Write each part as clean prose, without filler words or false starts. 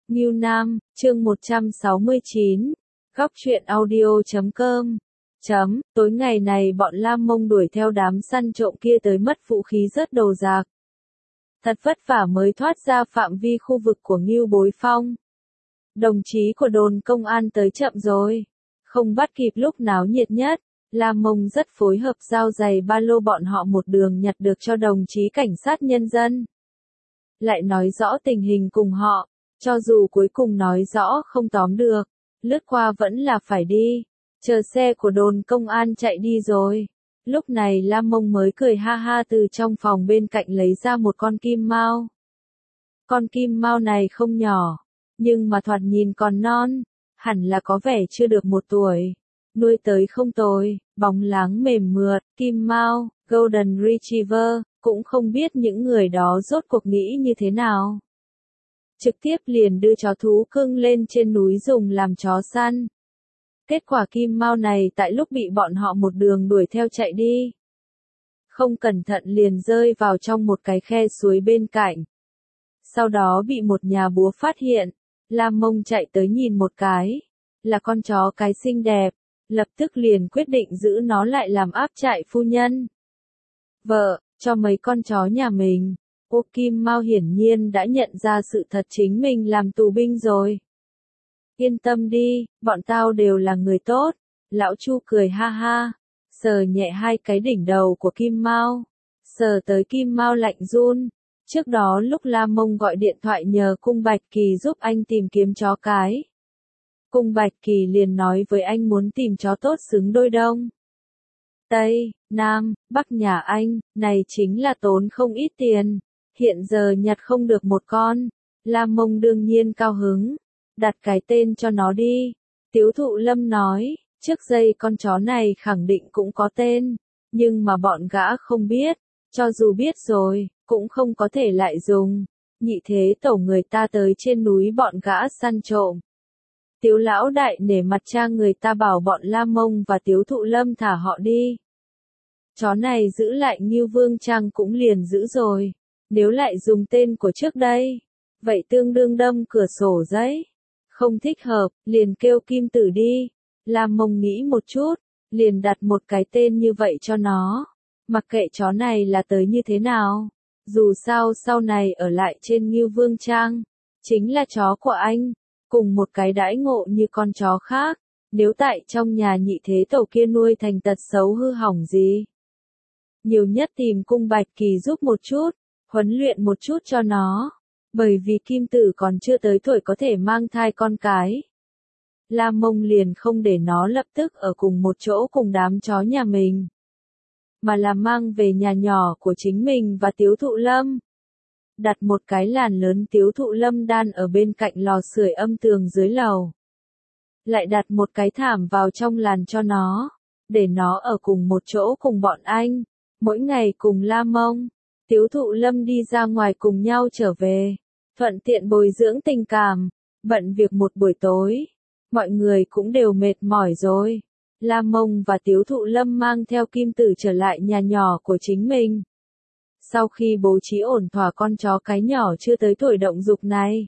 Ngưu Nam, chương 169, góc truyện audio.com. Tối ngày này bọn Lam Mông đuổi theo đám săn trộm kia tới mất vũ khí rớt đồ rạc. Thật vất vả mới thoát ra phạm vi khu vực của Ngưu Bối Phong. Đồng chí của đồn công an tới chậm rồi. Không bắt kịp lúc náo nhiệt nhất, Lam Mông rất phối hợp giao giày ba lô bọn họ một đường nhặt được cho đồng chí cảnh sát nhân dân. Lại nói rõ tình hình cùng họ, cho dù cuối cùng nói rõ không tóm được, lướt qua vẫn là phải đi, chờ xe của đồn công an chạy đi rồi. Lúc này Lam Mông mới cười ha ha từ trong phòng bên cạnh lấy ra một con kim mao. Con kim mao này không nhỏ, nhưng mà thoạt nhìn còn non, hẳn là có vẻ chưa được 1 tuổi. Nuôi tới không tồi, bóng láng mềm mượt, kim mao, Golden Retriever, cũng không biết những người đó rốt cuộc nghĩ như thế nào. Trực tiếp liền đưa chó thú cưng lên trên núi dùng làm chó săn. Kết quả kim mao này tại lúc bị bọn họ một đường đuổi theo chạy đi, không cẩn thận liền rơi vào trong một cái khe suối bên cạnh. Sau đó bị một nhà búa phát hiện, Lam Mông chạy tới nhìn một cái, là con chó cái xinh đẹp, lập tức liền quyết định giữ nó lại làm áp trại phu nhân. Vợ, cho mấy con chó nhà mình. Ô Kim Mao hiển nhiên đã nhận ra sự thật chính mình làm tù binh rồi. Yên tâm đi, bọn tao đều là người tốt. Lão Chu cười ha ha, sờ nhẹ 2 cái đỉnh đầu của Kim Mao, sờ tới Kim Mao lạnh run. Trước đó lúc Lam Mông gọi điện thoại nhờ Cung Bạch Kỳ giúp anh tìm kiếm chó cái, Cung Bạch Kỳ liền nói với anh muốn tìm chó tốt xứng đôi Đông, Tây, Nam, Bắc nhà anh, này chính là tốn không ít tiền. Hiện giờ nhặt không được một con, Lam Mông đương nhiên cao hứng, đặt cái tên cho nó đi. Tiếu Thụ Lâm nói, trước đây con chó này khẳng định cũng có tên, nhưng mà bọn gã không biết, cho dù biết rồi, cũng không có thể lại dùng. Nhị thế tổ người ta tới trên núi bọn gã săn trộm. Tiếu lão đại nể mặt cha người ta bảo bọn Lam Mông và Tiếu Thụ Lâm thả họ đi. Chó này giữ lại Ngưu Vương Trang cũng liền giữ rồi. Nếu lại dùng tên của trước đây, vậy tương đương đâm cửa sổ giấy. Không thích hợp, liền kêu Kim Tử đi. Lam Mông nghĩ một chút, liền đặt một cái tên như vậy cho nó. Mặc kệ chó này là tới như thế nào, dù sao sau này ở lại trên Ngưu Vương Trang, chính là chó của anh, cùng một cái đãi ngộ như con chó khác. Nếu tại trong nhà nhị thế tổ kia nuôi thành tật xấu hư hỏng gì, nhiều nhất tìm Cung Bạch Kỳ giúp một chút, huấn luyện một chút cho nó, bởi vì Kim Tử còn chưa tới tuổi có thể mang thai con cái. Lam Mông liền không để nó lập tức ở cùng một chỗ cùng đám chó nhà mình, mà là mang về nhà nhỏ của chính mình và Tiếu Thụ Lâm. Đặt một cái làn lớn Tiếu Thụ Lâm đan ở bên cạnh lò sưởi âm tường dưới lầu. Lại đặt một cái thảm vào trong làn cho nó, để nó ở cùng một chỗ cùng bọn anh, mỗi ngày cùng Lam Mông, Tiếu Thụ Lâm đi ra ngoài cùng nhau trở về, thuận tiện bồi dưỡng tình cảm. Bận việc một buổi tối, mọi người cũng đều mệt mỏi rồi. Lam Mông và Tiếu Thụ Lâm mang theo Kim Tử trở lại nhà nhỏ của chính mình. Sau khi bố trí ổn thỏa con chó cái nhỏ chưa tới tuổi động dục này,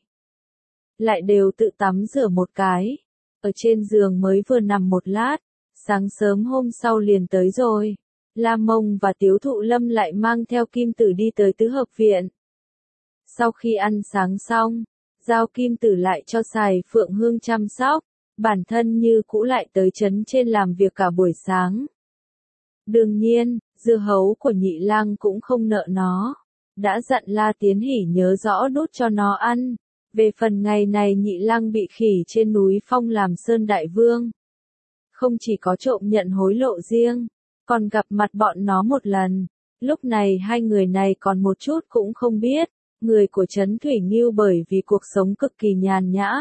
lại đều tự tắm rửa một cái, ở trên giường mới vừa nằm một lát, sáng sớm hôm sau liền tới rồi. Lam Mông và Tiếu Thụ Lâm lại mang theo Kim Tử đi tới tứ hợp viện. Sau khi ăn sáng xong, giao Kim Tử lại cho Sài Phượng Hương chăm sóc, bản thân như cũ lại tới trấn trên làm việc cả buổi sáng. Đương nhiên, dưa hấu của Nhị Lang cũng không nợ nó, đã dặn La Tiến Hỉ nhớ rõ đút cho nó ăn. Về phần ngày này Nhị Lang bị khỉ trên núi Phong làm Sơn Đại Vương, không chỉ có trộm nhận hối lộ riêng, còn gặp mặt bọn nó một lần. Lúc này hai người này còn một chút cũng không biết, người của trấn Thủy Ngưu bởi vì cuộc sống cực kỳ nhàn nhã,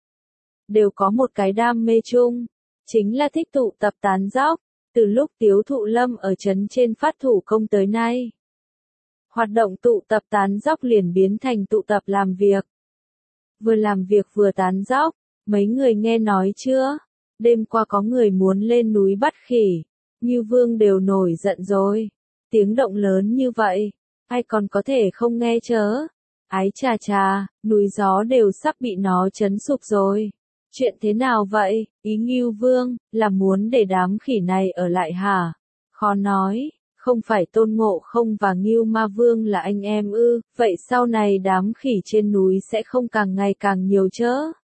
đều có một cái đam mê chung, chính là thích tụ tập tán dóc. Từ lúc Tiếu Thụ Lâm ở trấn trên phát thủ công tới nay, hoạt động tụ tập tán dóc liền biến thành tụ tập làm việc. Vừa làm việc vừa tán dóc, mấy người nghe nói chưa? Đêm qua có người muốn lên núi bắt khỉ, Ngưu Vương đều nổi giận rồi. Tiếng động lớn như vậy, ai còn có thể không nghe chớ? Ái chà chà, núi gió đều sắp bị nó trấn sụp rồi. Chuyện thế nào vậy, ý Ngưu Vương, là muốn để đám khỉ này ở lại hả? Khó nói, không phải Tôn Ngộ Không và Ngưu Ma Vương là anh em ư, vậy sau này đám khỉ trên núi sẽ không càng ngày càng nhiều chớ?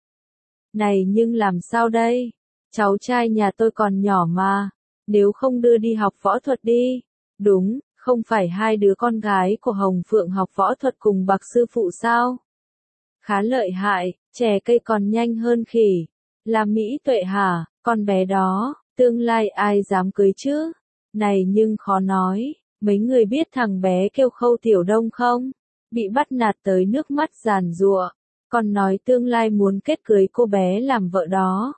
Này nhưng làm sao đây? Cháu trai nhà tôi còn nhỏ mà, nếu không đưa đi học võ thuật đi. Đúng, không phải hai đứa con gái của Hồng Phượng học võ thuật cùng bậc sư phụ sao? Khá lợi hại, trẻ cây còn nhanh hơn khỉ. Là Mỹ Tuệ hả, con bé đó, tương lai ai dám cưới chứ? Này nhưng khó nói, mấy người biết thằng bé kêu Khâu Tiểu Đông không? Bị bắt nạt tới nước mắt giàn giụa, còn nói tương lai muốn kết cưới cô bé làm vợ đó.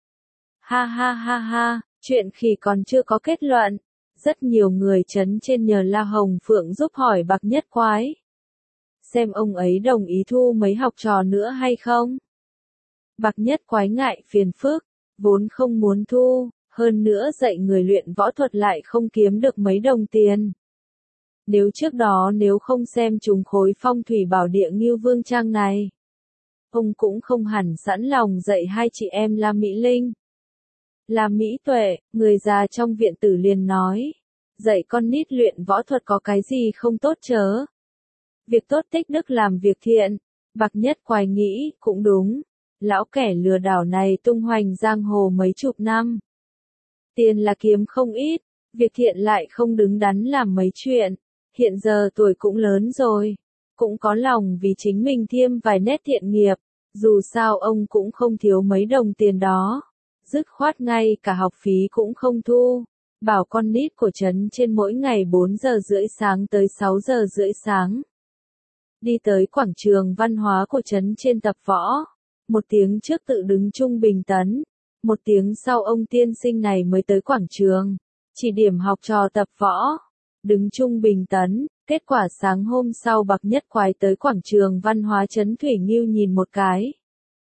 Ha ha ha ha, chuyện khỉ còn chưa có kết luận. Rất nhiều người trấn trên nhờ La Hồng Phượng giúp hỏi Bạc Nhất Quái. Xem ông ấy đồng ý thu mấy học trò nữa hay không? Bạc Nhất Quái ngại phiền phức, vốn không muốn thu, hơn nữa dạy người luyện võ thuật lại không kiếm được mấy đồng tiền. Nếu trước đó nếu không xem trúng khối phong thủy bảo địa Ngưu Vương Trang này, ông cũng không hẳn sẵn lòng dạy hai chị em La Mỹ Linh. La Mỹ Tuệ, người già trong viện tử liền nói, dạy con nít luyện võ thuật có cái gì không tốt chớ. Việc tốt tích đức làm việc thiện. Bạc Nhất Quái nghĩ, cũng đúng. Lão kẻ lừa đảo này tung hoành giang hồ mấy chục năm. Tiền là kiếm không ít, việc thiện lại không đứng đắn làm mấy chuyện. Hiện giờ tuổi cũng lớn rồi, cũng có lòng vì chính mình thiêm vài nét thiện nghiệp. Dù sao ông cũng không thiếu mấy đồng tiền đó. Dứt khoát ngay cả học phí cũng không thu. Bảo con nít của trấn trên mỗi ngày 4 giờ rưỡi sáng tới 6 giờ rưỡi sáng. Đi tới quảng trường văn hóa của trấn trên tập võ. 1 tiếng trước tự đứng trung bình tấn. 1 tiếng sau ông tiên sinh này mới tới quảng trường. Chỉ điểm học trò tập võ. Đứng trung bình tấn. Kết quả sáng hôm sau Bạc Nhất Quái tới quảng trường văn hóa trấn Thủy Nghiêu nhìn một cái.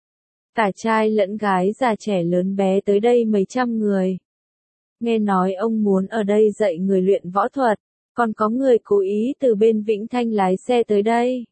Cả trai lẫn gái già trẻ lớn bé tới đây mấy trăm người. Nghe nói ông muốn ở đây dạy người luyện võ thuật, còn có người cố ý từ bên Vĩnh Thanh lái xe tới đây.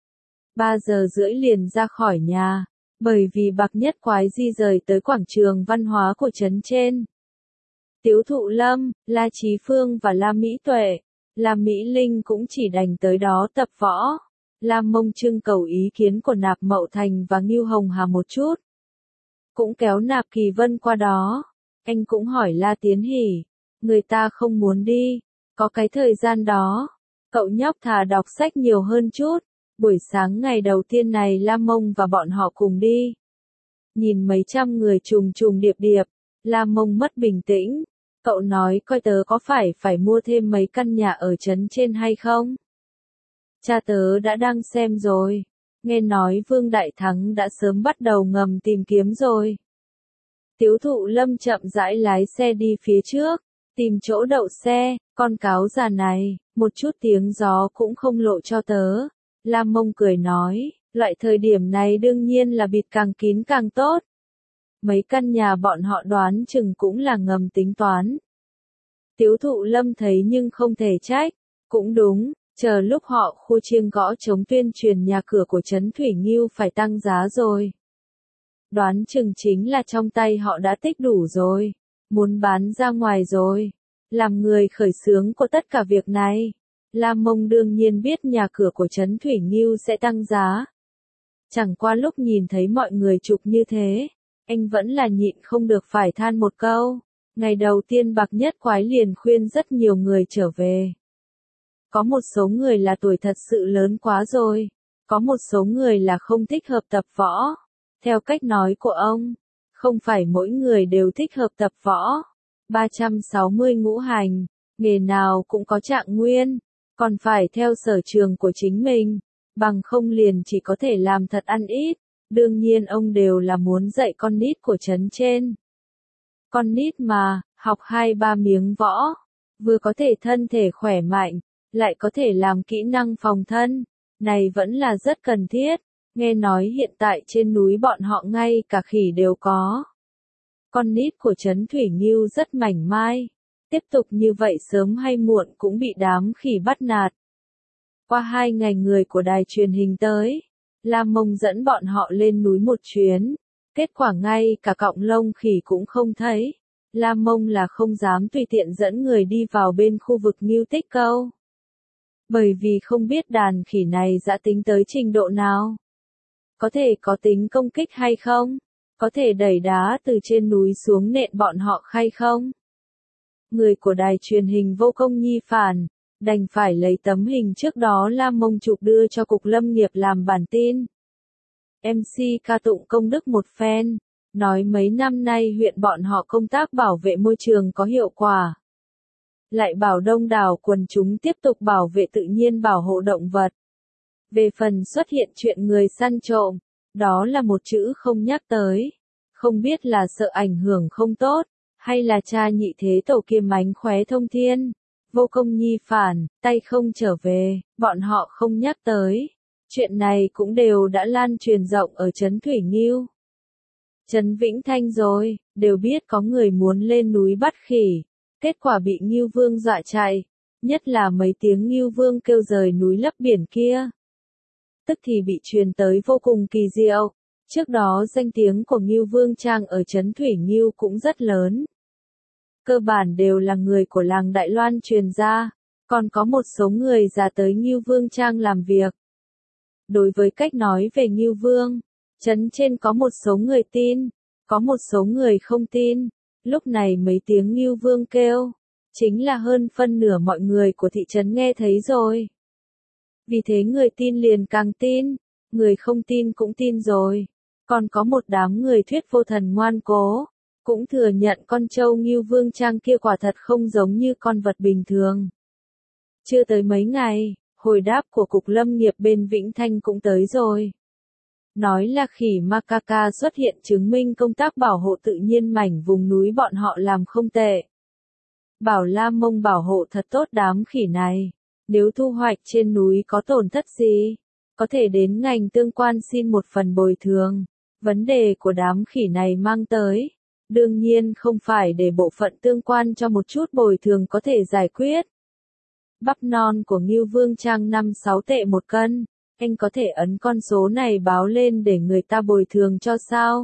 3 giờ rưỡi liền ra khỏi nhà, bởi vì Bạc Nhất Quái di rời tới quảng trường văn hóa của trấn trên. Tiếu Thụ Lâm, La Chí Phương và La Mỹ Tuệ, La Mỹ Linh cũng chỉ đành tới đó tập võ. La Mông trưng cầu ý kiến của Nạp Mậu Thành và Ngưu Hồng Hà một chút. Cũng kéo Nạp Kỳ Vân qua đó. Anh cũng hỏi La Tiến Hỷ, người ta không muốn đi, có cái thời gian đó. Cậu nhóc thà đọc sách nhiều hơn chút. Buổi sáng ngày đầu tiên này La Mông và bọn họ cùng đi. Nhìn mấy trăm người trùng trùng điệp điệp, La Mông mất bình tĩnh. Cậu nói coi tớ có phải mua thêm mấy căn nhà ở trấn trên hay không? Cha tớ đã đang xem rồi. Nghe nói Vương Đại Thắng đã sớm bắt đầu ngầm tìm kiếm rồi. Tiếu Thụ Lâm chậm rãi lái xe đi phía trước, tìm chỗ đậu xe, con cáo già này, một chút tiếng gió cũng không lộ cho tớ. Lam Mông cười nói, loại thời điểm này đương nhiên là bịt càng kín càng tốt. Mấy căn nhà bọn họ đoán chừng cũng là ngầm tính toán. Tiếu Thụ Lâm thấy nhưng không thể trách, cũng đúng, chờ lúc họ khu chiêng gõ chống tuyên truyền nhà cửa của trấn Thủy Nghiêu phải tăng giá rồi. Đoán chừng chính là trong tay họ đã tích đủ rồi, muốn bán ra ngoài rồi. Làm người khởi xướng của tất cả việc này, Lam Mông đương nhiên biết nhà cửa của trấn Thủy Nghiêu sẽ tăng giá. Chẳng qua lúc nhìn thấy mọi người chụp như thế, anh vẫn là nhịn không được phải than một câu. Ngày đầu tiên Bạc Nhất Quái liền khuyên rất nhiều người trở về. Có một số người là tuổi thật sự lớn quá rồi, có một số người là không thích hợp tập võ. Theo cách nói của ông, không phải mỗi người đều thích hợp tập võ. 360 ngũ hành, nghề nào cũng có trạng nguyên, còn phải theo sở trường của chính mình, bằng không liền chỉ có thể làm thật ăn ít. Đương nhiên ông đều là muốn dạy con nít của trấn trên. Con nít mà, học 2-3 miếng võ, vừa có thể thân thể khỏe mạnh, lại có thể làm kỹ năng phòng thân, này vẫn là rất cần thiết. Nghe nói hiện tại trên núi bọn họ ngay cả khỉ đều có. Con nít của trấn Thủy Nghiêu rất mảnh mai, tiếp tục như vậy sớm hay muộn cũng bị đám khỉ bắt nạt. Qua 2 ngày người của đài truyền hình tới, Lam Mông dẫn bọn họ lên núi một chuyến. Kết quả ngay cả cọng lông khỉ cũng không thấy. Lam Mông là không dám tùy tiện dẫn người đi vào bên khu vực Ngưu Tích Câu. Bởi vì không biết đàn khỉ này dã tính tới trình độ nào. Có thể có tính công kích hay không? Có thể đẩy đá từ trên núi xuống nện bọn họ hay không? Người của đài truyền hình Vô Công Nhi phản, đành phải lấy tấm hình trước đó Lam Mông chụp đưa cho Cục Lâm nghiệp làm bản tin. MC ca tụng công đức một phen, nói mấy năm nay huyện bọn họ công tác bảo vệ môi trường có hiệu quả. Lại bảo đông đảo quần chúng tiếp tục bảo vệ tự nhiên bảo hộ động vật. Về phần xuất hiện chuyện người săn trộm, đó là một chữ không nhắc tới. Không biết là sợ ảnh hưởng không tốt, hay là cha nhị thế tổ kia mánh khóe thông thiên. Vô Công Nhi phản, tay không trở về, bọn họ không nhắc tới. Chuyện này cũng đều đã lan truyền rộng ở Trấn Thủy Nghiêu. Trấn Vĩnh Thanh rồi, đều biết có người muốn lên núi bắt khỉ. Kết quả bị Ngưu Vương dọa chạy. Nhất là mấy tiếng Ngưu Vương kêu rời núi lấp biển kia. Tức thì bị truyền tới vô cùng kỳ diệu. Trước đó danh tiếng của Ngưu Vương Trang ở Trấn Thủy Nghiêu cũng rất lớn. Cơ bản đều là người của làng Đại Loan truyền ra, còn có một số người ra tới Ngưu Vương Trang làm việc. Đối với cách nói về Ngưu Vương, trấn trên có một số người tin, có một số người không tin. Lúc này mấy tiếng Ngưu Vương kêu, chính là hơn phân nửa mọi người của thị trấn nghe thấy rồi. Vì thế người tin liền càng tin, người không tin cũng tin rồi. Còn có một đám người thuyết vô thần ngoan cố, cũng thừa nhận con trâu Ngưu Vương Trang kia quả thật không giống như con vật bình thường. Chưa tới mấy ngày, hồi đáp của Cục Lâm nghiệp bên Vĩnh Thanh cũng tới rồi. Nói là khỉ macaca xuất hiện chứng minh công tác bảo hộ tự nhiên mảnh vùng núi bọn họ làm không tệ. Bảo Lam Mông bảo hộ thật tốt đám khỉ này. Nếu thu hoạch trên núi có tổn thất gì, có thể đến ngành tương quan xin một phần bồi thường. Vấn đề của đám khỉ này mang tới, đương nhiên không phải để bộ phận tương quan cho một chút bồi thường có thể giải quyết. Bắp non của Ngưu Vương Trang 5-6 tệ một cân, anh có thể ấn con số này báo lên để người ta bồi thường cho sao?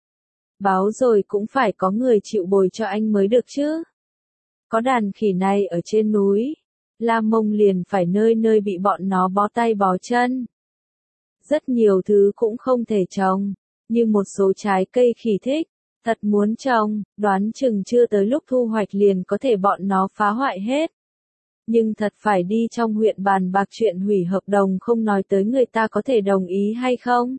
Báo rồi cũng phải có người chịu bồi cho anh mới được chứ. Có đàn khỉ này ở trên núi, Lam Mông liền phải nơi nơi bị bọn nó bó tay bó chân. Rất nhiều thứ cũng không thể trồng, như một số trái cây khỉ thích, thật muốn trồng, đoán chừng chưa tới lúc thu hoạch liền có thể bọn nó phá hoại hết. Nhưng thật phải đi trong huyện bàn bạc chuyện hủy hợp đồng không nói tới người ta có thể đồng ý hay không.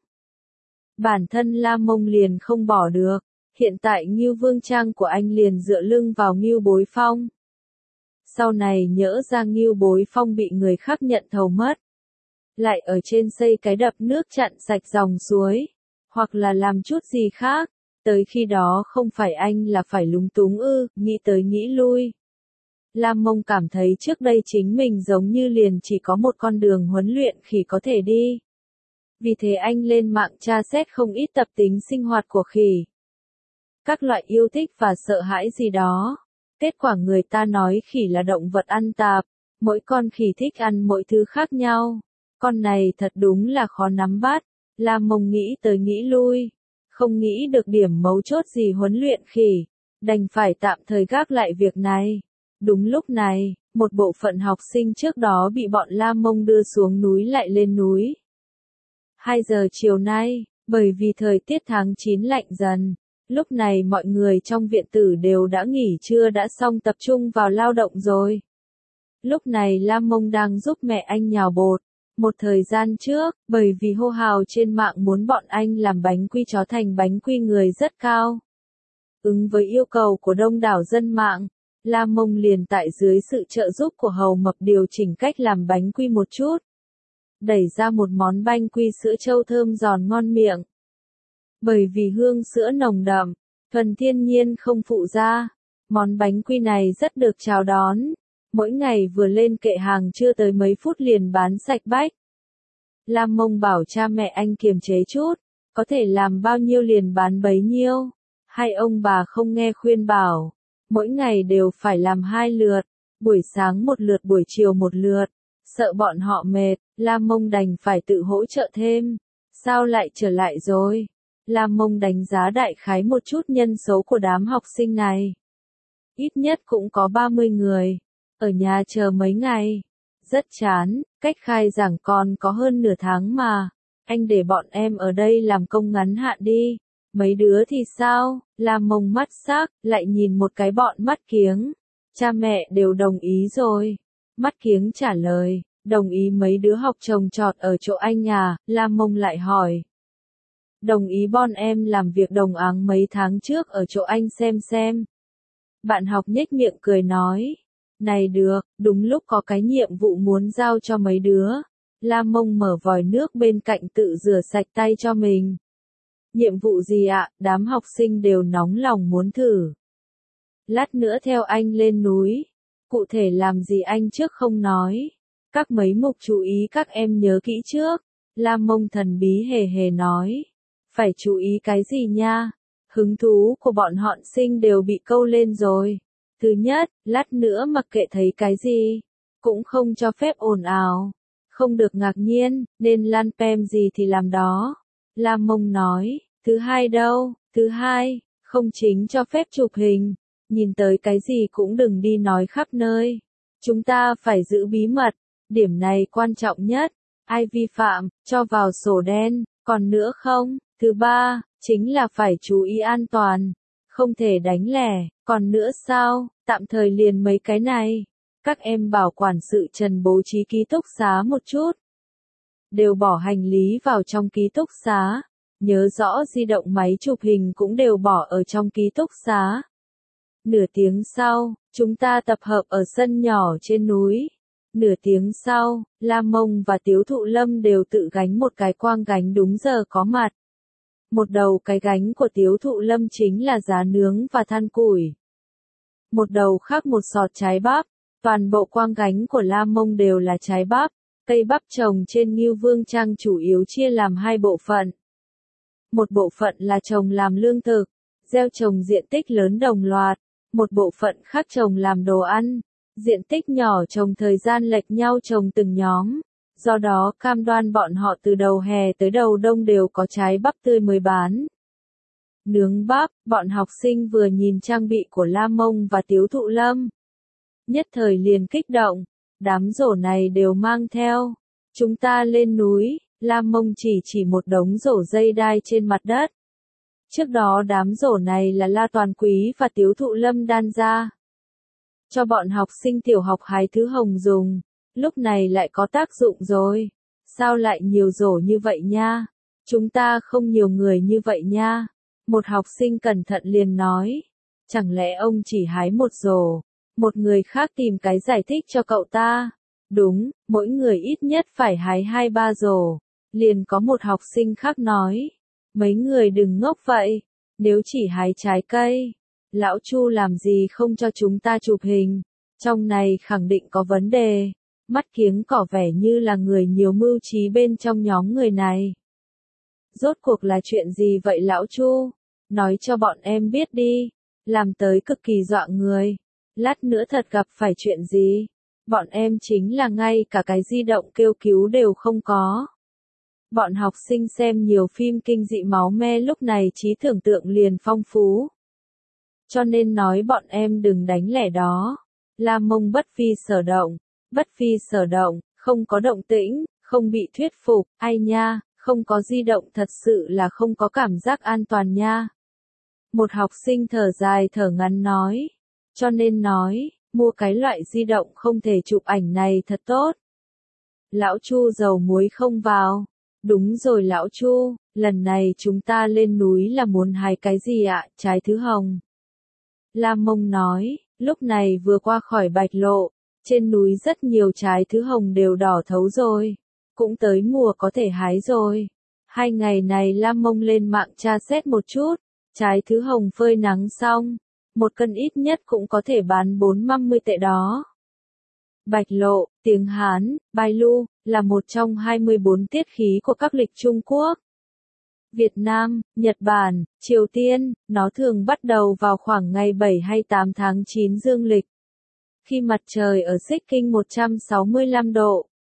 Bản thân Lam Mông liền không bỏ được, hiện tại Ngưu Vương Trang của anh liền dựa lưng vào Ngưu Bối Phong. Sau này nhỡ ra Ngưu Bối Phong bị người khác nhận thầu mất. Lại ở trên xây cái đập nước chặn sạch dòng suối, hoặc là làm chút gì khác, tới khi đó không phải anh là phải lúng túng nghĩ tới nghĩ lui. Lam Mông cảm thấy trước đây chính mình giống như liền chỉ có một con đường huấn luyện khỉ có thể đi. Vì thế anh lên mạng tra xét không ít tập tính sinh hoạt của khỉ. Các loại yêu thích và sợ hãi gì đó. Kết quả người ta nói khỉ là động vật ăn tạp, mỗi con khỉ thích ăn mỗi thứ khác nhau. Con này thật đúng là khó nắm bắt. Lam Mông nghĩ tới nghĩ lui, không nghĩ được điểm mấu chốt gì huấn luyện khỉ, đành phải tạm thời gác lại việc này. Đúng lúc này, một bộ phận học sinh trước đó bị bọn Lam Mông đưa xuống núi lại lên núi. 2 giờ chiều nay, bởi vì thời tiết tháng 9 lạnh dần, lúc này mọi người trong viện tử đều đã nghỉ trưa đã xong tập trung vào lao động rồi. Lúc này Lam Mông đang giúp mẹ anh nhào bột. Một thời gian trước, bởi vì hô hào trên mạng muốn bọn anh làm bánh quy chó thành bánh quy người rất cao. Ứng với yêu cầu của đông đảo dân mạng, Lam Mông liền tại dưới sự trợ giúp của Hầu Mập điều chỉnh cách làm bánh quy một chút. Đẩy ra một món bánh quy sữa trâu thơm giòn ngon miệng. Bởi vì hương sữa nồng đậm, thuần thiên nhiên không phụ gia, món bánh quy này rất được chào đón. Mỗi ngày vừa lên kệ hàng chưa tới mấy phút liền bán sạch bách. Lam Mông bảo cha mẹ anh kiềm chế chút, có thể làm bao nhiêu liền bán bấy nhiêu. Hai ông bà không nghe khuyên bảo, mỗi ngày đều phải làm 2 lượt, buổi sáng 1 lượt buổi chiều 1 lượt. Sợ bọn họ mệt, Lam Mông đành phải tự hỗ trợ thêm. Sao lại trở lại rồi? Lam Mông đánh giá đại khái một chút nhân số của đám học sinh này. Ít nhất cũng có 30 người. Ở nhà chờ mấy ngày. Rất chán, cách khai giảng còn có hơn nửa tháng mà. Anh để bọn em ở đây làm công ngắn hạn đi. Mấy đứa thì sao? Lam Mông mắt sắc, lại nhìn một cái bọn mắt kiếng. Cha mẹ đều đồng ý rồi. Mắt kiếng trả lời, đồng ý mấy đứa học trồng trọt ở chỗ anh à? Lam Mông lại hỏi. Đồng ý bọn em làm việc đồng áng mấy tháng trước ở chỗ anh xem. Bạn học nhếch miệng cười nói. Này được, đúng lúc có cái nhiệm vụ muốn giao cho mấy đứa. Lam Mông mở vòi nước bên cạnh tự rửa sạch tay cho mình. Nhiệm vụ gì ạ? Đám học sinh đều nóng lòng muốn thử. Lát nữa theo anh lên núi. Cụ thể làm gì anh trước không nói. Các mấy mục chú ý các em nhớ kỹ trước. Lam Mông thần bí hề hề nói. Phải chú ý cái gì nha? Hứng thú của bọn họ sinh đều bị câu lên rồi. Thứ nhất, lát nữa mặc kệ thấy cái gì, cũng không cho phép ồn ào. Không được ngạc nhiên, nên lan pem gì thì làm đó. Lam Mông nói. Thứ hai đâu? Thứ hai, không chính cho phép chụp hình. Nhìn tới cái gì cũng đừng đi nói khắp nơi. Chúng ta phải giữ bí mật. Điểm này quan trọng nhất. Ai vi phạm, cho vào sổ đen. Còn nữa không? Thứ ba, chính là phải chú ý an toàn. Không thể đánh lẻ. Còn nữa sao? Tạm thời liền mấy cái này. Các em bảo quản sự trần bố trí ký túc xá một chút. Đều bỏ hành lý vào trong ký túc xá. Nhớ rõ di động máy chụp hình cũng đều bỏ ở trong ký túc xá. Nửa tiếng sau, chúng ta tập hợp ở sân nhỏ trên núi. Nửa tiếng sau, Lam Mông và Tiếu Thụ Lâm đều tự gánh một cái quang gánh đúng giờ có mặt. Một đầu cái gánh của Tiếu Thụ Lâm chính là giá nướng và than củi. Một đầu khác một sọt trái bắp. Toàn bộ quang gánh của Lam Mông đều là trái bắp. Cây bắp trồng trên Ngưu Vương Trang chủ yếu chia làm hai bộ phận. Một bộ phận là trồng làm lương thực, gieo trồng diện tích lớn đồng loạt. Một bộ phận khác trồng làm đồ ăn, diện tích nhỏ trồng thời gian lệch nhau trồng từng nhóm. Do đó cam đoan bọn họ từ đầu hè tới đầu đông đều có trái bắp tươi mới bán. Nướng bắp, bọn học sinh vừa nhìn trang bị của Lam Mông và Tiếu Thụ Lâm. Nhất thời liền kích động, đám rổ này đều mang theo. Chúng ta lên núi, Lam Mông chỉ một đống rổ dây đai trên mặt đất. Trước đó đám rổ này là La Toàn Quý và Tiếu Thụ Lâm đan ra. Cho bọn học sinh tiểu học hái thứ hồng dùng. Lúc này lại có tác dụng rồi. Sao lại nhiều rổ như vậy nha? Chúng ta không nhiều người như vậy nha. Một học sinh cẩn thận liền nói. Chẳng lẽ ông chỉ hái một rổ? Một người khác tìm cái giải thích cho cậu ta. Đúng, mỗi người ít nhất phải hái 2-3 rổ. Liền có một học sinh khác nói. Mấy người đừng ngốc vậy. Nếu chỉ hái trái cây, lão Chu làm gì không cho chúng ta chụp hình? Trong này khẳng định có vấn đề. Mắt kiếng tỏ vẻ như là người nhiều mưu trí bên trong nhóm người này. Rốt cuộc là chuyện gì vậy lão Chu? Nói cho bọn em biết đi. Làm tới cực kỳ dọa người. Lát nữa thật gặp phải chuyện gì? Bọn em chính là ngay cả cái di động kêu cứu đều không có. Bọn học sinh xem nhiều phim kinh dị máu me lúc này trí tưởng tượng liền phong phú. Cho nên nói bọn em đừng đánh lẻ đó. Lam Mông bất phi sở động, không có động tĩnh, không bị thuyết phục, ai nha, không có di động thật sự là không có cảm giác an toàn nha. Một học sinh thở dài thở ngắn nói. Cho nên nói, mua cái loại di động không thể chụp ảnh này thật tốt. Lão Chu dầu muối không vào. Đúng rồi lão Chu, lần này chúng ta lên núi là muốn hái cái gì ạ? Trái thứ hồng. Lam Mông nói, lúc này vừa qua khỏi Bạch Lộ, trên núi rất nhiều trái thứ hồng đều đỏ thấu rồi. Cũng tới mùa có thể hái rồi. 2 ngày này Lam Mông lên mạng tra xét một chút, trái thứ hồng phơi nắng xong, 1 cân ít nhất cũng có thể bán 450 tệ đó. Bạch Lộ, tiếng Hán, Bai Lu, là một trong 24 tiết khí của các lịch Trung Quốc. Việt Nam, Nhật Bản, Triều Tiên, nó thường bắt đầu vào khoảng ngày 7 hay 8 tháng 9 dương lịch. Khi mặt trời ở xích kinh 165 độ,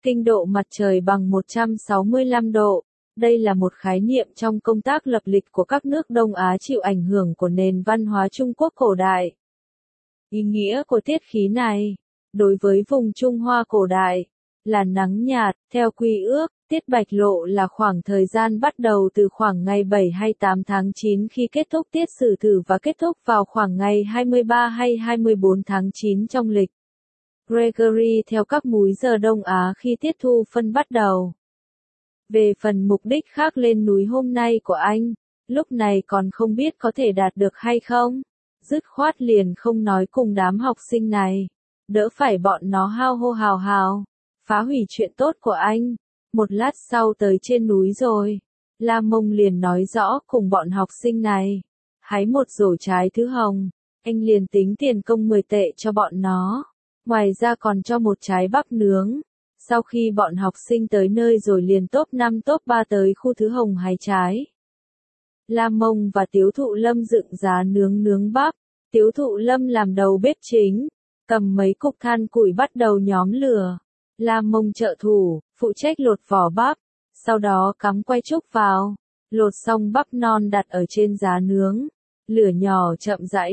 Kinh độ mặt trời bằng 165 độ. Đây là một khái niệm trong công tác lập lịch của các nước Đông Á chịu ảnh hưởng của nền văn hóa Trung Quốc cổ đại. Ý nghĩa của tiết khí này, đối với vùng Trung Hoa cổ đại, là nắng nhạt. Theo quy ước, tiết bạch lộ là khoảng thời gian bắt đầu từ khoảng ngày 7 hay 8 tháng 9 khi kết thúc tiết sử tử và kết thúc vào khoảng ngày 23 hay 24 tháng 9 trong lịch Gregory theo các múi giờ Đông Á khi tiết thu phân bắt đầu. Về phần mục đích khác lên núi hôm nay của anh, lúc này còn không biết có thể đạt được hay không. Dứt khoát liền không nói cùng đám học sinh này, đỡ phải bọn nó hao hô hào hào, phá hủy chuyện tốt của anh. Một lát sau tới trên núi rồi, La Mông liền nói rõ cùng bọn học sinh này, hái một rổ trái thứ hồng, anh liền tính tiền công 10 tệ cho bọn nó, ngoài ra còn cho một trái bắp nướng. Sau khi bọn học sinh tới nơi rồi liền top 5 top 3 tới khu thứ hồng hái trái. La Mông và Tiếu Thụ Lâm dựng giá nướng bắp. Tiếu Thụ Lâm làm đầu bếp chính, cầm mấy cục than củi bắt đầu nhóm lửa. La Mông trợ thủ, phụ trách lột vỏ bắp, sau đó cắm que trúc vào, lột xong bắp non đặt ở trên giá nướng, lửa nhỏ chậm rãi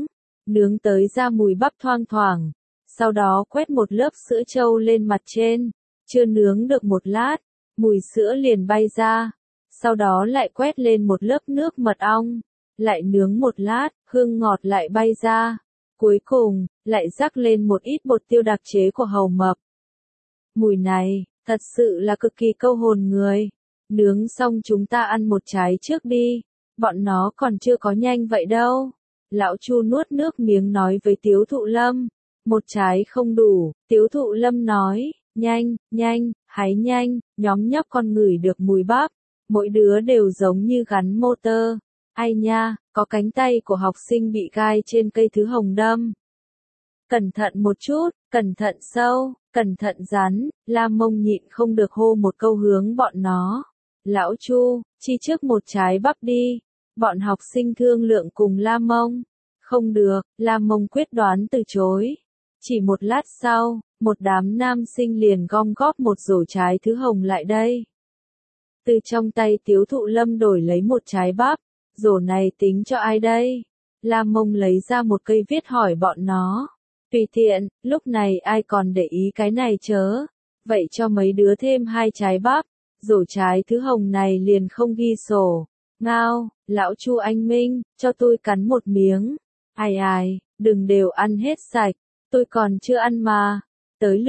nướng tới ra mùi bắp thoang thoảng, sau đó quét một lớp sữa trâu lên mặt trên, chưa nướng được một lát, mùi sữa liền bay ra, sau đó lại quét lên một lớp nước mật ong, lại nướng một lát, hương ngọt lại bay ra, cuối cùng, lại rắc lên một ít bột tiêu đặc chế của hàu mập. Mùi này, thật sự là cực kỳ câu hồn người. Nướng xong chúng ta ăn một trái trước đi, bọn nó còn chưa có nhanh vậy đâu. Lão Chu nuốt nước miếng nói với Tiếu Thụ Lâm, một trái không đủ. Tiếu Thụ Lâm nói, nhanh, hái nhanh, nhóm nhóc con ngửi được mùi bắp, mỗi đứa đều giống như gắn motor. Ai nha, có cánh tay của học sinh bị gai trên cây thứ hồng đâm. Cẩn thận một chút, cẩn thận sâu, cẩn thận rắn. La Mông nhịn không được hô một câu hướng bọn nó. Lão Chu, chi trước một trái bắp đi. Bọn học sinh thương lượng cùng La Mông. Không được, La Mông quyết đoán từ chối. Chỉ một lát sau, một đám nam sinh liền gom góp một rổ trái thứ hồng lại đây. Từ trong tay Tiếu Thụ Lâm đổi lấy một trái bắp. Rổ này tính cho ai đây? La Mông lấy ra một cây viết hỏi bọn nó. Tùy tiện, lúc này ai còn để ý cái này chớ. Vậy cho mấy đứa thêm 2 trái bắp. Rổ trái thứ hồng này liền không ghi sổ. Ngao, lão Chu anh Minh, cho tôi cắn một miếng. Ai, đừng đều ăn hết sạch. Tôi còn chưa ăn mà. Tới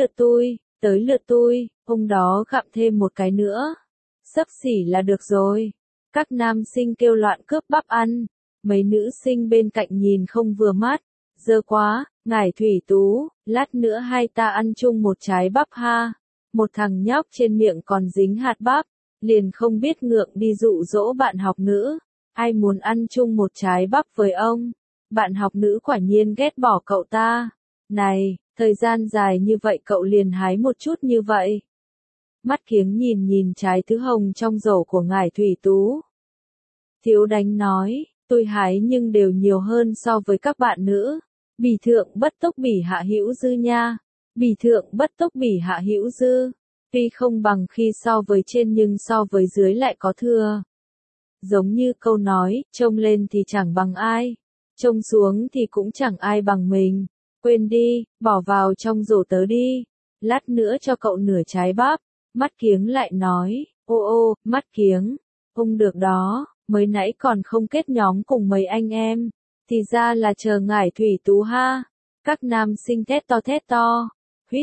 lượt tôi, hôm đó gặm thêm một cái nữa. Xấp xỉ là được rồi. Các nam sinh kêu loạn cướp bắp ăn. Mấy nữ sinh bên cạnh nhìn không vừa mắt. Dơ quá, ngải Thủy Tú, lát nữa hai ta ăn chung một trái bắp ha. Một thằng nhóc trên miệng còn dính hạt bắp, liền không biết ngượng đi dụ dỗ bạn học nữ. Ai muốn ăn chung một trái bắp với ông? Bạn học nữ quả nhiên ghét bỏ cậu ta. Này, thời gian dài như vậy cậu liền hái một chút như vậy. Mắt kiếng nhìn trái thứ hồng trong rổ của ngải Thủy Tú. Thiếu Đánh nói, tôi hái nhưng đều nhiều hơn so với các bạn nữ. Bỉ thượng bất túc bỉ hạ hữu dư nha. Bỉ thượng bất túc bỉ hạ hữu dư. Tuy không bằng khi so với trên nhưng so với dưới lại có thừa. Giống như câu nói, trông lên thì chẳng bằng ai. Trông xuống thì cũng chẳng ai bằng mình. Quên đi, bỏ vào trong rổ tớ đi. Lát nữa cho cậu nửa trái bắp. Mắt kiếng lại nói, ô, mắt kiếng. Không được đó, mới nãy còn không kết nhóm cùng mấy anh em. Thì ra là chờ ngải Thủy Tú ha. Các nam sinh thét to. Huýt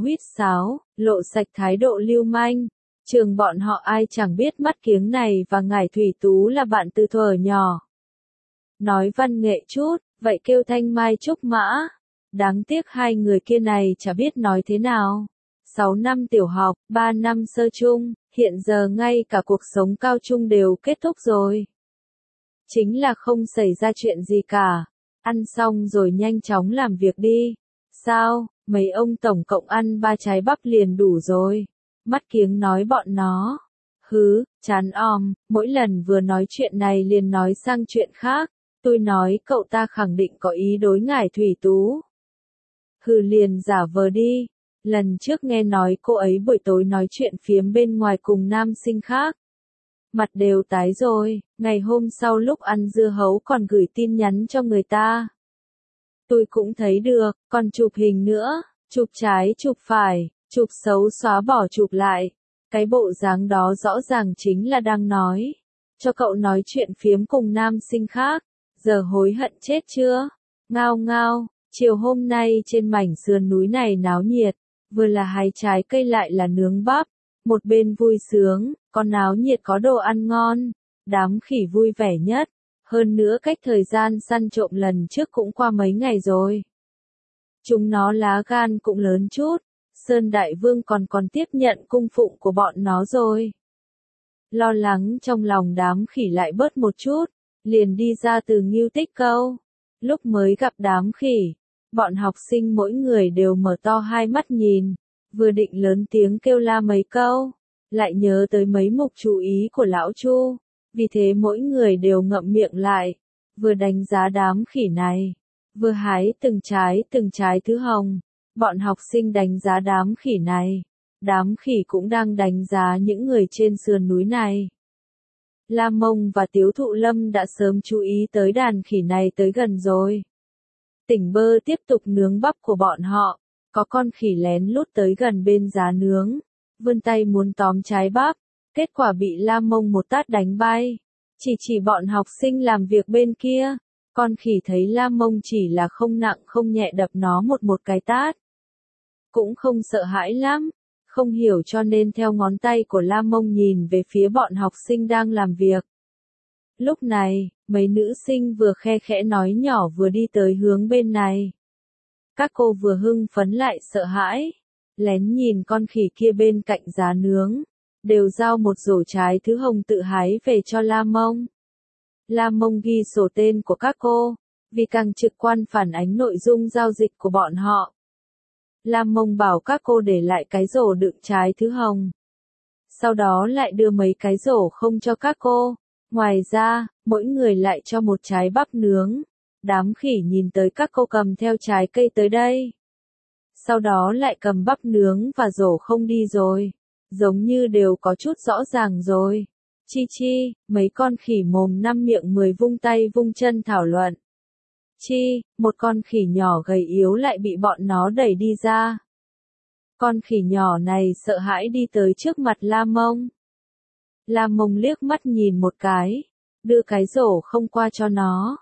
sáo, lộ sạch thái độ lưu manh. Trường bọn họ ai chẳng biết mắt kiếng này và ngải Thủy Tú là bạn từ thuở nhỏ. Nói văn nghệ chút, vậy kêu Thanh Mai Trúc Mã. Đáng tiếc hai người kia này chả biết nói thế nào. 6 năm tiểu học, 3 năm sơ trung, hiện giờ ngay cả cuộc sống cao trung đều kết thúc rồi. Chính là không xảy ra chuyện gì cả. Ăn xong rồi nhanh chóng làm việc đi. Sao, mấy ông tổng cộng ăn 3 trái bắp liền đủ rồi. Mắt kiếng nói bọn nó. Hứ, chán mỗi lần vừa nói chuyện này liền nói sang chuyện khác. Tôi nói cậu ta khẳng định có ý đối ngải Thủy Tú. Hừ liền giả vờ đi. Lần trước nghe nói cô ấy buổi tối nói chuyện phiếm bên ngoài cùng nam sinh khác. Mặt đều tái rồi, ngày hôm sau lúc ăn dưa hấu còn gửi tin nhắn cho người ta. Tôi cũng thấy được, còn chụp hình nữa, chụp trái chụp phải, chụp xấu xóa bỏ chụp lại. Cái bộ dáng đó rõ ràng chính là đang nói cho cậu nói chuyện phiếm cùng nam sinh khác. Giờ hối hận chết chưa? Ngao ngao, chiều hôm nay trên mảnh sườn núi này náo nhiệt, vừa là hái trái cây lại là nướng bắp, một bên vui sướng, có náo nhiệt có đồ ăn ngon, đám khỉ vui vẻ nhất. Hơn nữa cách thời gian săn trộm lần trước cũng qua mấy ngày rồi. Chúng nó lá gan cũng lớn chút, Sơn Đại Vương còn tiếp nhận cung phụng của bọn nó rồi. Lo lắng trong lòng đám khỉ lại bớt một chút, liền đi ra từ Ngưu Tích Câu. Lúc mới gặp đám khỉ, bọn học sinh mỗi người đều mở to hai mắt nhìn, vừa định lớn tiếng kêu la mấy câu, lại nhớ tới mấy mục chú ý của lão Chu, vì thế mỗi người đều ngậm miệng lại, vừa đánh giá đám khỉ này, vừa hái từng trái thứ hồng. Bọn học sinh đánh giá đám khỉ này, đám khỉ cũng đang đánh giá những người trên sườn núi này. La Mông và Tiếu Thụ Lâm đã sớm chú ý tới đàn khỉ này tới gần rồi. Tỉnh Bơ tiếp tục nướng bắp của bọn họ, có con khỉ lén lút tới gần bên giá nướng, vươn tay muốn tóm trái bắp, kết quả bị La Mông một tát đánh bay. Chỉ bọn học sinh làm việc bên kia, con khỉ thấy La Mông chỉ là không nặng không nhẹ đập nó một cái tát. Cũng không sợ hãi lắm, không hiểu cho nên theo ngón tay của La Mông nhìn về phía bọn học sinh đang làm việc. Lúc này, mấy nữ sinh vừa khe khẽ nói nhỏ vừa đi tới hướng bên này. Các cô vừa hưng phấn lại sợ hãi, lén nhìn con khỉ kia bên cạnh giá nướng, đều giao một rổ trái thứ hồng tự hái về cho La Mông. La Mông ghi sổ tên của các cô, vì càng trực quan phản ánh nội dung giao dịch của bọn họ. La Mông bảo các cô để lại cái rổ đựng trái thứ hồng. Sau đó lại đưa mấy cái rổ không cho các cô. Ngoài ra, mỗi người lại cho một trái bắp nướng. Đám khỉ nhìn tới các cô cầm theo trái cây tới đây. Sau đó lại cầm bắp nướng và rổ không đi rồi. Giống như đều có chút rõ ràng rồi. Chi, mấy con khỉ mồm năm miệng 10 vung tay vung chân thảo luận. Chi, một con khỉ nhỏ gầy yếu lại bị bọn nó đẩy đi ra. Con khỉ nhỏ này sợ hãi đi tới trước mặt La Mông. La Mông liếc mắt nhìn một cái, đưa cái rổ không qua cho nó.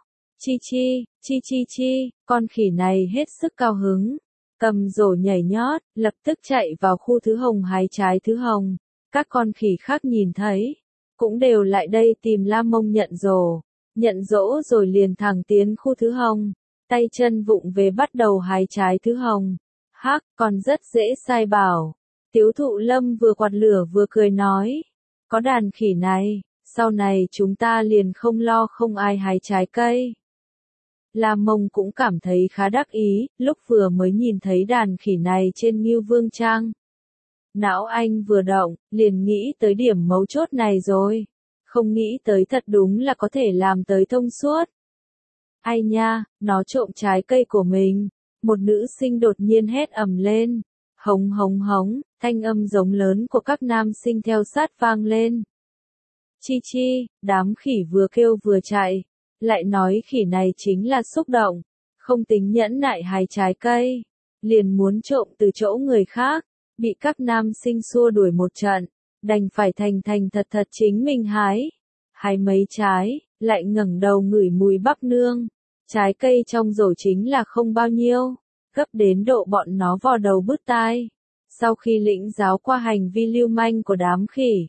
Chi, con khỉ này hết sức cao hứng, cầm rổ nhảy nhót, lập tức chạy vào khu thứ hồng hái trái thứ hồng. Các con khỉ khác nhìn thấy, cũng đều lại đây tìm La Mông nhận rổ. Nhận dỗ rồi liền thẳng tiến khu thứ hồng, tay chân vụng về bắt đầu hái trái thứ hồng. Hắc, còn rất dễ sai bảo. Tiếu Thụ Lâm vừa quạt lửa vừa cười nói, có đàn khỉ này, sau này chúng ta liền không lo không ai hái trái cây. La Mông cũng cảm thấy khá đắc ý, lúc vừa mới nhìn thấy đàn khỉ này trên Ngưu Vương Trang. Não anh vừa động, liền nghĩ tới điểm mấu chốt này rồi. Không nghĩ tới thật đúng là có thể làm tới thông suốt. Ai nha, nó trộm trái cây của mình. Một nữ sinh đột nhiên hét ầm lên. Hống, thanh âm giống lớn của các nam sinh theo sát vang lên. Chi, đám khỉ vừa kêu vừa chạy. Lại nói khỉ này chính là xúc động. Không tính nhẫn nại hái trái cây. Liền muốn trộm từ chỗ người khác. Bị các nam sinh xua đuổi một trận. Đành phải thành thật chính mình hái. Hái mấy trái, lại ngẩng đầu ngửi mùi bắp nương. Trái cây trong rổ chính là không bao nhiêu, gấp đến độ bọn nó vò đầu bứt tai. Sau khi lĩnh giáo qua hành vi lưu manh của đám khỉ,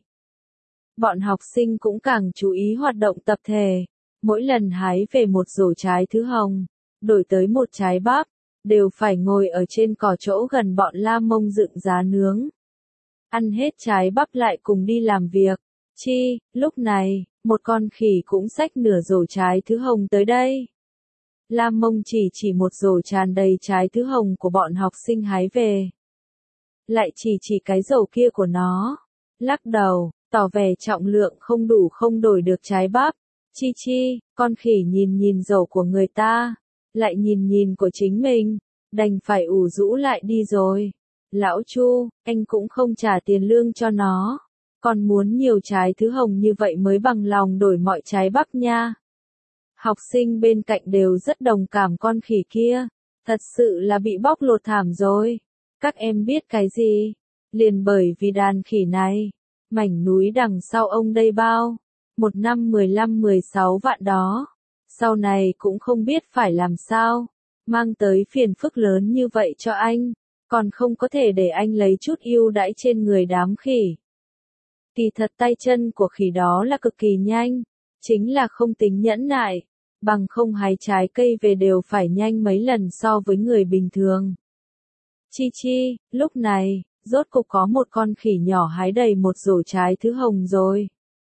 bọn học sinh cũng càng chú ý hoạt động tập thể. Mỗi lần hái về một rổ trái thứ hồng, đổi tới một trái bắp, đều phải ngồi ở trên cỏ chỗ gần bọn La Mông dựng giá nướng. Ăn hết trái bắp lại cùng đi làm việc. Lúc này, một con khỉ cũng xách nửa rổ trái thứ hồng tới đây. La Mông chỉ một rổ tràn đầy trái thứ hồng của bọn học sinh hái về. Lại chỉ cái rổ kia của nó. Lắc đầu, tỏ vẻ trọng lượng không đủ không đổi được trái bắp. Con khỉ nhìn rổ của người ta, lại nhìn của chính mình, đành phải ủ rũ lại đi rồi. Lão Chu, anh cũng không trả tiền lương cho nó. Còn muốn nhiều trái thứ hồng như vậy mới bằng lòng đổi mọi trái bắp nha. Học sinh bên cạnh đều rất đồng cảm con khỉ kia. Thật sự là bị bóc lột thảm rồi. Các em biết cái gì? Liền bởi vì đàn khỉ này. Mảnh núi đằng sau ông đây bao. Một năm 15-16 vạn đó. Sau này cũng không biết phải làm sao. Mang tới phiền phức lớn như vậy cho anh. Còn không có thể để anh lấy chút ưu đãi trên người đám khỉ. Kỳ thật tay chân của khỉ đó là cực kỳ nhanh. Chính là không tính nhẫn nại. Bằng không hái trái cây về đều phải nhanh mấy lần so với người bình thường. Chi chi, lúc này, rốt cục có một con khỉ nhỏ hái đầy một rổ trái thứ hồng rồi.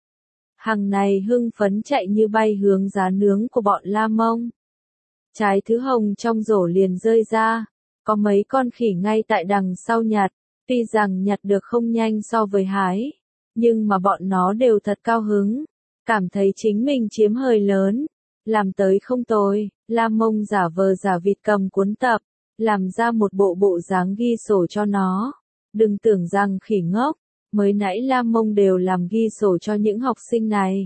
Hằng này hưng phấn chạy như bay hướng giá nướng của bọn La Mông. Trái thứ hồng trong rổ liền rơi ra, có mấy con khỉ ngay tại đằng sau nhặt, tuy rằng nhặt được không nhanh so với hái, nhưng mà bọn nó đều thật cao hứng, cảm thấy chính mình chiếm hời lớn, làm tới không tồi. La Mông giả vờ giả vịt cầm cuốn tập, làm ra một bộ dáng ghi sổ cho nó. Đừng tưởng rằng khỉ ngốc, mới nãy La Mông đều làm ghi sổ cho những học sinh này.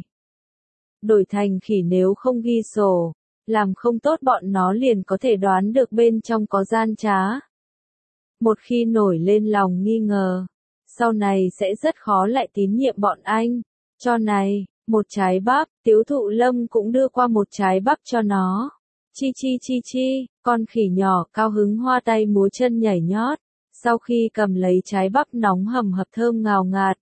Đổi thành khỉ nếu không ghi sổ, làm không tốt bọn nó liền có thể đoán được bên trong có gian trá. Một khi nổi lên lòng nghi ngờ, sau này sẽ rất khó lại tín nhiệm bọn anh. Cho này, một trái bắp, Tiếu Thụ Lâm cũng đưa qua một trái bắp cho nó. Chi chi chi chi, con khỉ nhỏ cao hứng hoa tay múa chân nhảy nhót, sau khi cầm lấy trái bắp nóng hầm hập thơm ngào ngạt.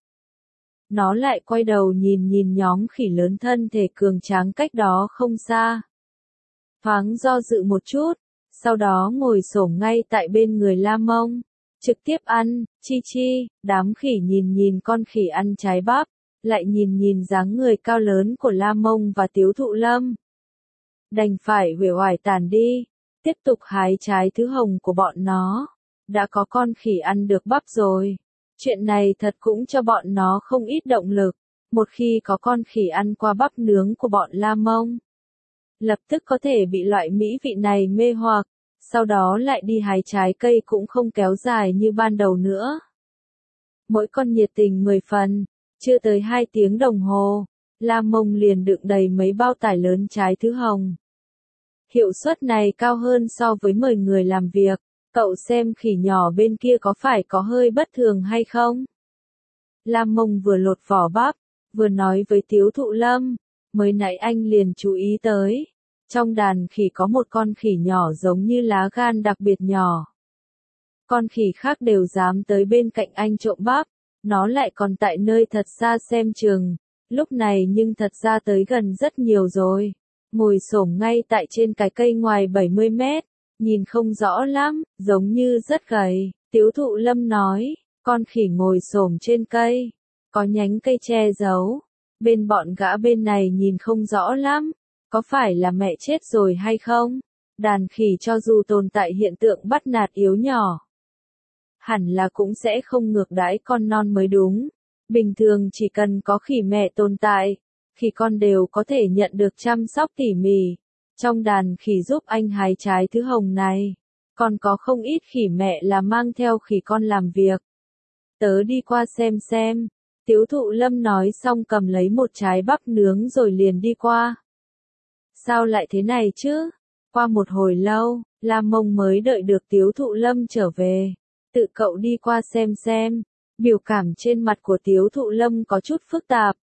Nó lại quay đầu nhìn nhóm khỉ lớn thân thể cường tráng cách đó không xa. Thoáng do dự một chút, sau đó ngồi xổm ngay tại bên người La Mông, trực tiếp ăn. Chi chi, đám khỉ nhìn con khỉ ăn trái bắp, lại nhìn dáng người cao lớn của La Mông và Tiếu Thụ Lâm. Đành phải uể oải tàn đi, tiếp tục hái trái thứ hồng của bọn nó. Đã có con khỉ ăn được bắp rồi. Chuyện này thật cũng cho bọn nó không ít động lực. Một khi có con khỉ ăn qua bắp nướng của bọn La Mông, lập tức có thể bị loại mỹ vị này mê hoặc, sau đó lại đi hái trái cây cũng không kéo dài như ban đầu nữa. Mỗi con nhiệt tình 10 phần, chưa tới 2 tiếng đồng hồ, La Mông liền đựng đầy mấy bao tải lớn trái thứ hồng. Hiệu suất này cao hơn so với mời người làm việc. Cậu xem khỉ nhỏ bên kia có phải có hơi bất thường hay không? La Mông vừa lột vỏ bắp, vừa nói với Tiếu Thụ Lâm, mới nãy anh liền chú ý tới. Trong đàn khỉ có một con khỉ nhỏ giống như lá gan đặc biệt nhỏ. Con khỉ khác đều dám tới bên cạnh anh trộm bắp, nó lại còn tại nơi thật xa xem chừng. Lúc này nhưng thật ra tới gần rất nhiều rồi. Ngồi xổm ngay tại trên cái cây ngoài 70 mét. Nhìn không rõ lắm, giống như rất gầy. Tiếu Thụ Lâm nói, con khỉ ngồi xổm trên cây, có nhánh cây che giấu. Bên bọn gã bên này nhìn không rõ lắm, có phải là mẹ chết rồi hay không? Đàn khỉ cho dù tồn tại hiện tượng bắt nạt yếu nhỏ, hẳn là cũng sẽ không ngược đãi con non mới đúng. Bình thường chỉ cần có khỉ mẹ tồn tại, khỉ con đều có thể nhận được chăm sóc tỉ mỉ. Trong đàn khỉ giúp anh hái trái thứ hồng này, còn có không ít khỉ mẹ là mang theo khỉ con làm việc. Tớ đi qua xem. Tiếu Thụ Lâm nói xong cầm lấy một trái bắp nướng rồi liền đi qua. Sao lại thế này chứ? Qua một hồi lâu, La Mông mới đợi được Tiếu Thụ Lâm trở về. Tự cậu đi qua xem. Biểu cảm trên mặt của Tiếu Thụ Lâm có chút phức tạp.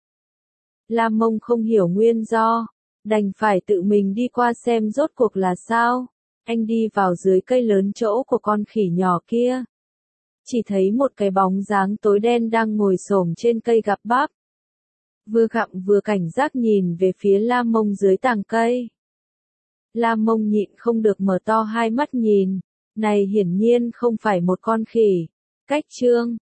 La Mông không hiểu nguyên do, đành phải tự mình đi qua xem rốt cuộc là sao. Anh đi vào dưới cây lớn chỗ của con khỉ nhỏ kia. Chỉ thấy một cái bóng dáng tối đen đang ngồi xổm trên cây gặm bắp. Vừa gặm vừa cảnh giác nhìn về phía La Mông dưới tàng cây. La Mông nhịn không được mở to hai mắt nhìn. Này hiển nhiên không phải một con khỉ. Cách chương